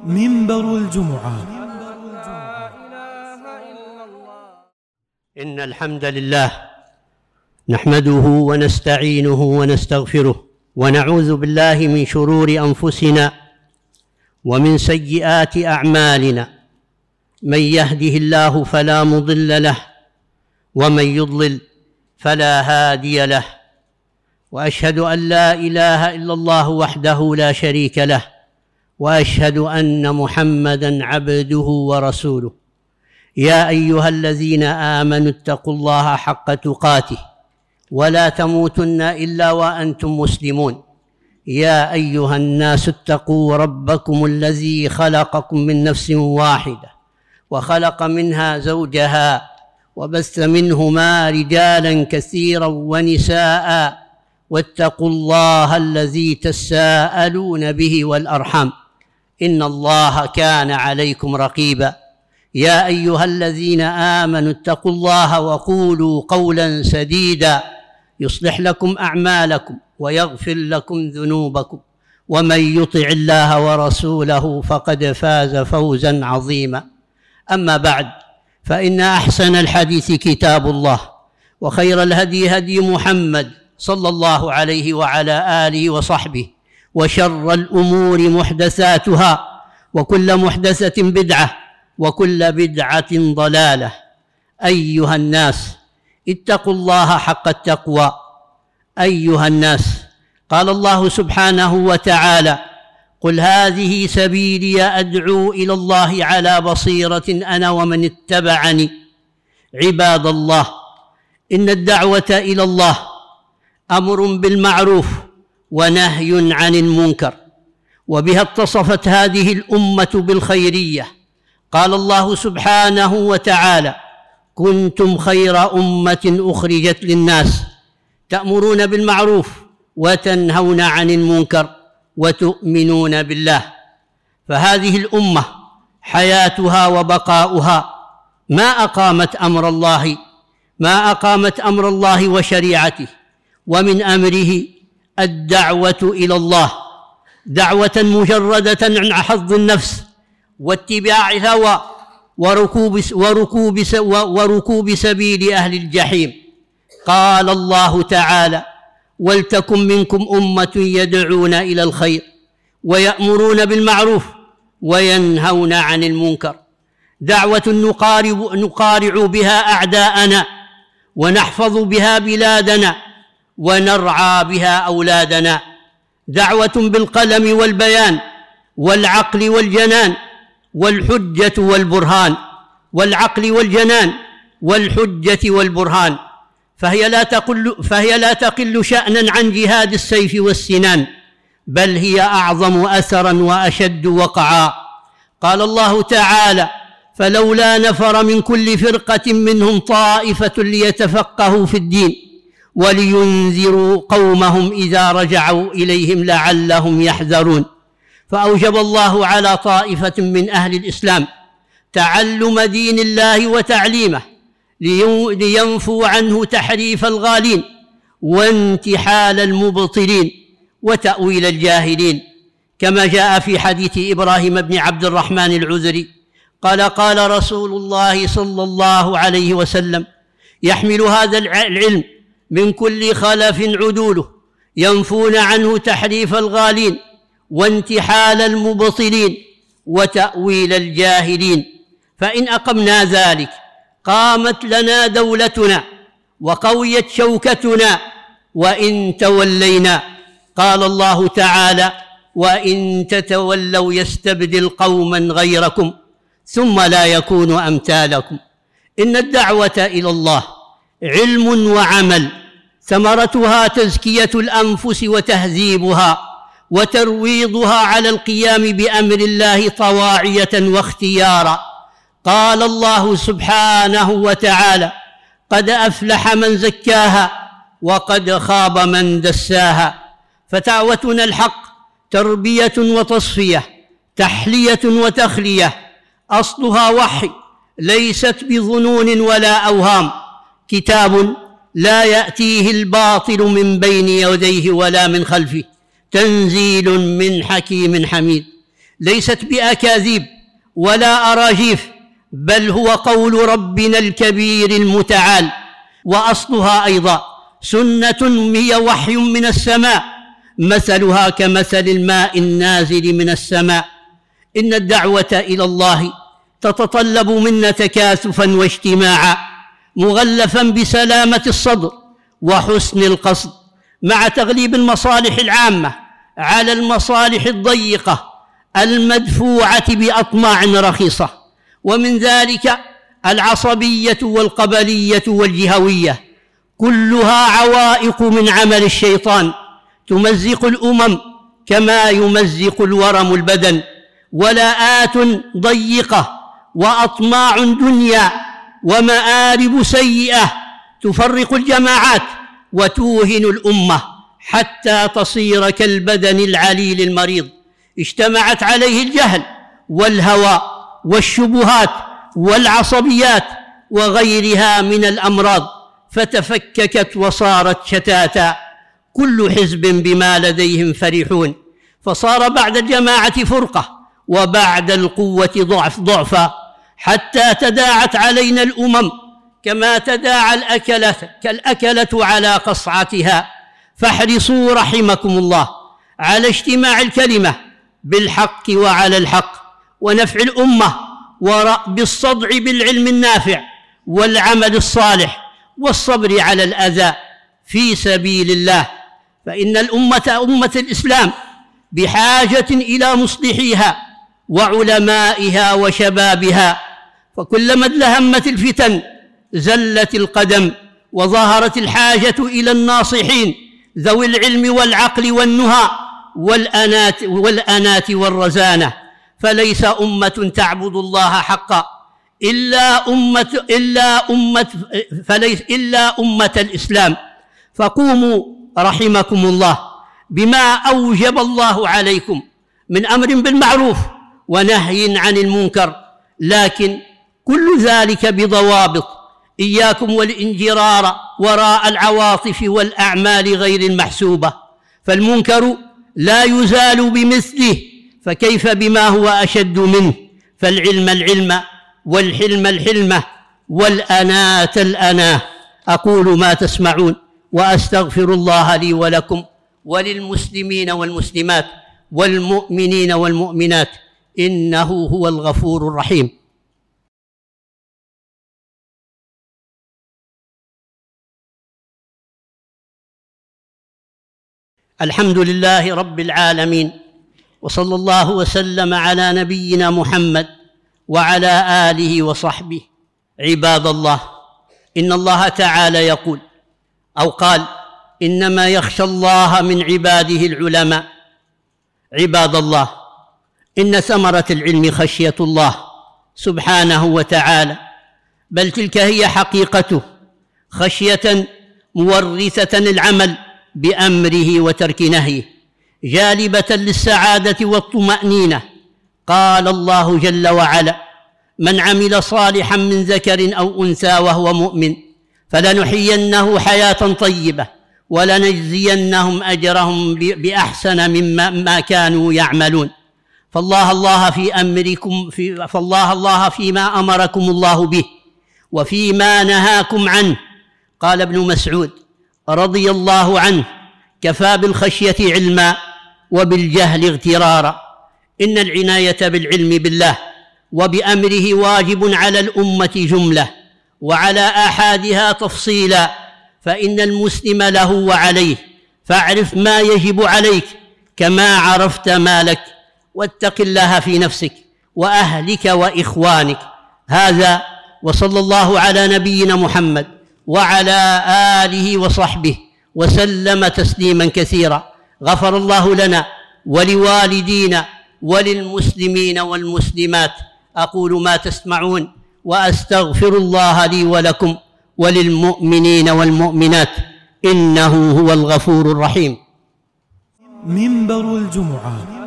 منبر الجمعة. إن الحمد لله نحمده ونستعينه ونستغفره ونعوذ بالله من شرور أنفسنا ومن سيئات أعمالنا، من يهده الله فلا مضل له ومن يضلل فلا هادي له، وأشهد أن لا إله إلا الله وحده لا شريك له، وأشهد أن محمدًا عبده ورسوله. يا أيها الذين آمنوا اتقوا الله حق تقاته ولا تموتن إلا وأنتم مسلمون. يا أيها الناس اتقوا ربكم الذي خلقكم من نفس واحدة وخلق منها زوجها وبث منهما رجالا كثيرا ونساء، واتقوا الله الذي تساءلون به والأرحام إن الله كان عليكم رقيبا. يا أيها الذين آمنوا اتقوا الله وقولوا قولا سديدا يصلح لكم أعمالكم ويغفر لكم ذنوبكم، ومن يطع الله ورسوله فقد فاز فوزا عظيما. أما بعد، فإن أحسن الحديث كتاب الله، وخير الهدي هدي محمد صلى الله عليه وعلى آله وصحبه، وشر الأمور محدثاتها، وكل محدثة بدعة، وكل بدعة ضلالة. أيها الناس اتقوا الله حق التقوى. أيها الناس، قال الله سبحانه وتعالى: قل هذه سبيلي أدعو إلى الله على بصيرة أنا ومن اتبعني. عباد الله، إن الدعوة إلى الله أمر بالمعروف ونهي عن المنكر، وبها اتصفت هذه الأمة بالخيرية. قال الله سبحانه وتعالى: كنتم خير أمة أخرجت للناس تأمرون بالمعروف وتنهون عن المنكر وتؤمنون بالله. فهذه الأمة حياتها وبقاؤها ما أقامت أمر الله وشريعته، ومن أمره الدعوة إلى الله، دعوة مجردة عن حظ النفس واتباع الهوى وركوب سبيل أهل الجحيم. قال الله تعالى: ولتكن منكم أمة يدعون إلى الخير ويأمرون بالمعروف وينهون عن المنكر. دعوة نقارع بها أعداءنا، ونحفظ بها بلادنا، ونرعى بها أولادنا. دعوة بالقلم والبيان والعقل والجنان والحجة والبرهان، والحجة والبرهان. فهي لا تقل شأنا عن جهاد السيف والسنان، بل هي أعظم أثرا وأشد وقعا. قال الله تعالى: فلولا نفر من كل فرقة منهم طائفة ليتفقهوا في الدين ولينذروا قومهم إذا رجعوا إليهم لعلهم يحذرون. فأوجب الله على طائفة من أهل الإسلام تعلم دين الله وتعليمه، لينفوا عنه تحريف الغالين وانتحال المبطلين وتأويل الجاهلين، كما جاء في حديث إبراهيم بن عبد الرحمن العذري قال رسول الله صلى الله عليه وسلم: يحمل هذا العلم من كل خلف عدوله، ينفون عنه تحريف الغالين وانتحال المبطلين وتأويل الجاهلين. فإن أقمنا ذلك قامت لنا دولتنا وقويت شوكتنا، وإن تولينا قال الله تعالى: وإن تتولوا يستبدل قوما غيركم ثم لا يكونوا أمثالكم. إن الدعوة إلى الله علم وعمل، ثمرتها تزكية الأنفس وتهذيبها وترويضها على القيام بأمر الله طواعية واختيارا. قال الله سبحانه وتعالى: قد أفلح من زكاها وقد خاب من دساها. فتعوتنا الحق تربية وتصفية، تحلية وتخلية، أصلها وحي ليست بظنون ولا أوهام، كتاب لا يأتيه الباطل من بين يديه ولا من خلفه، تنزيل من حكيم حميد. ليست بأكاذيب ولا أراجيف، بل هو قول ربنا الكبير المتعال. وأصلها أيضا سنة هي وحي من السماء، مثلها كمثل الماء النازل من السماء. إن الدعوة إلى الله تتطلب منا تكاثفا واجتماعا، مغلفا بسلامة الصدر وحسن القصد، مع تغليب المصالح العامة على المصالح الضيقة المدفوعة بأطماع رخيصة، ومن ذلك العصبية والقبلية والجهوية، كلها عوائق من عمل الشيطان تمزق الأمم كما يمزق الورم البدن، ولاءات ضيقة وأطماع دنيا ومآرب سيئة تفرق الجماعات وتوهن الأمة حتى تصير كالبدن العليل المريض، اجتمعت عليه الجهل والهوى والشبهات والعصبيات وغيرها من الأمراض، فتفككت وصارت شتاتا، كل حزب بما لديهم فرحون، فصار بعد الجماعة فرقة وبعد القوة ضعفا، حتى تداعت علينا الأمم كما تداعى الأكلة على قصعتها. فاحرصوا رحمكم الله على اجتماع الكلمة بالحق وعلى الحق، ونفع الأمة بالصدع بالعلم النافع والعمل الصالح والصبر على الأذى في سبيل الله. فإن أمة الإسلام بحاجة إلى مصلحيها وعلمائها وشبابها، فكلما ازدهمت الفتن زلت القدم، وظهرت الحاجة إلى الناصحين ذوي العلم والعقل والنهى والأنات والرزانة. فليس أمة تعبد الله حقا إلا أمة الإسلام. فقوموا رحمكم الله بما أوجب الله عليكم من أمر بالمعروف ونهي عن المنكر، لكن كل ذلك بضوابط. إياكم والانجرار وراء العواطف والأعمال غير المحسوبة، فالمنكر لا يزال بمثله، فكيف بما هو أشد منه؟ فالعلم العلم والحلم الحلمة والأناة الأناة. أقول ما تسمعون وأستغفر الله لي ولكم وللمسلمين والمسلمات والمؤمنين والمؤمنات، إنه هو الغفور الرحيم. الحمد لله رب العالمين، وصلى الله وسلم على نبينا محمد وعلى آله وصحبه. عباد الله، إن الله تعالى يقول أو قال: إنما يخشى الله من عباده العلماء. عباد الله، إن ثمرة العلم خشية الله سبحانه وتعالى، بل تلك هي حقيقته، خشية مورثة العمل بأمره وترك نهيه، جالبة للسعادة والطمأنينة. قال الله جل وعلا: من عمل صالحا من ذكر أو أنثى وهو مؤمن فلنحيينه حياة طيبة ولنجزينهم أجرهم بأحسن مما كانوا يعملون. فالله الله فيما أمركم الله به وفيما نهاكم عنه. قال ابن مسعود رضي الله عنه: كفى بالخشية علما وبالجهل اغترارا. إن العناية بالعلم بالله وبأمره واجب على الأمة جملة، وعلى آحادها تفصيلا، فإن المسلم له وعليه، فاعرف ما يجب عليك كما عرفت ما لك، واتق الله في نفسك وأهلك وإخوانك. هذا، وصلى الله على نبينا محمد وعلى آله وصحبه وسلم تسليما كثيرا. غفر الله لنا ولوالدينا وللمسلمين والمسلمات. أقول ما تسمعون وأستغفر الله لي ولكم وللمؤمنين والمؤمنات، إنه هو الغفور الرحيم. منبر الجمعة.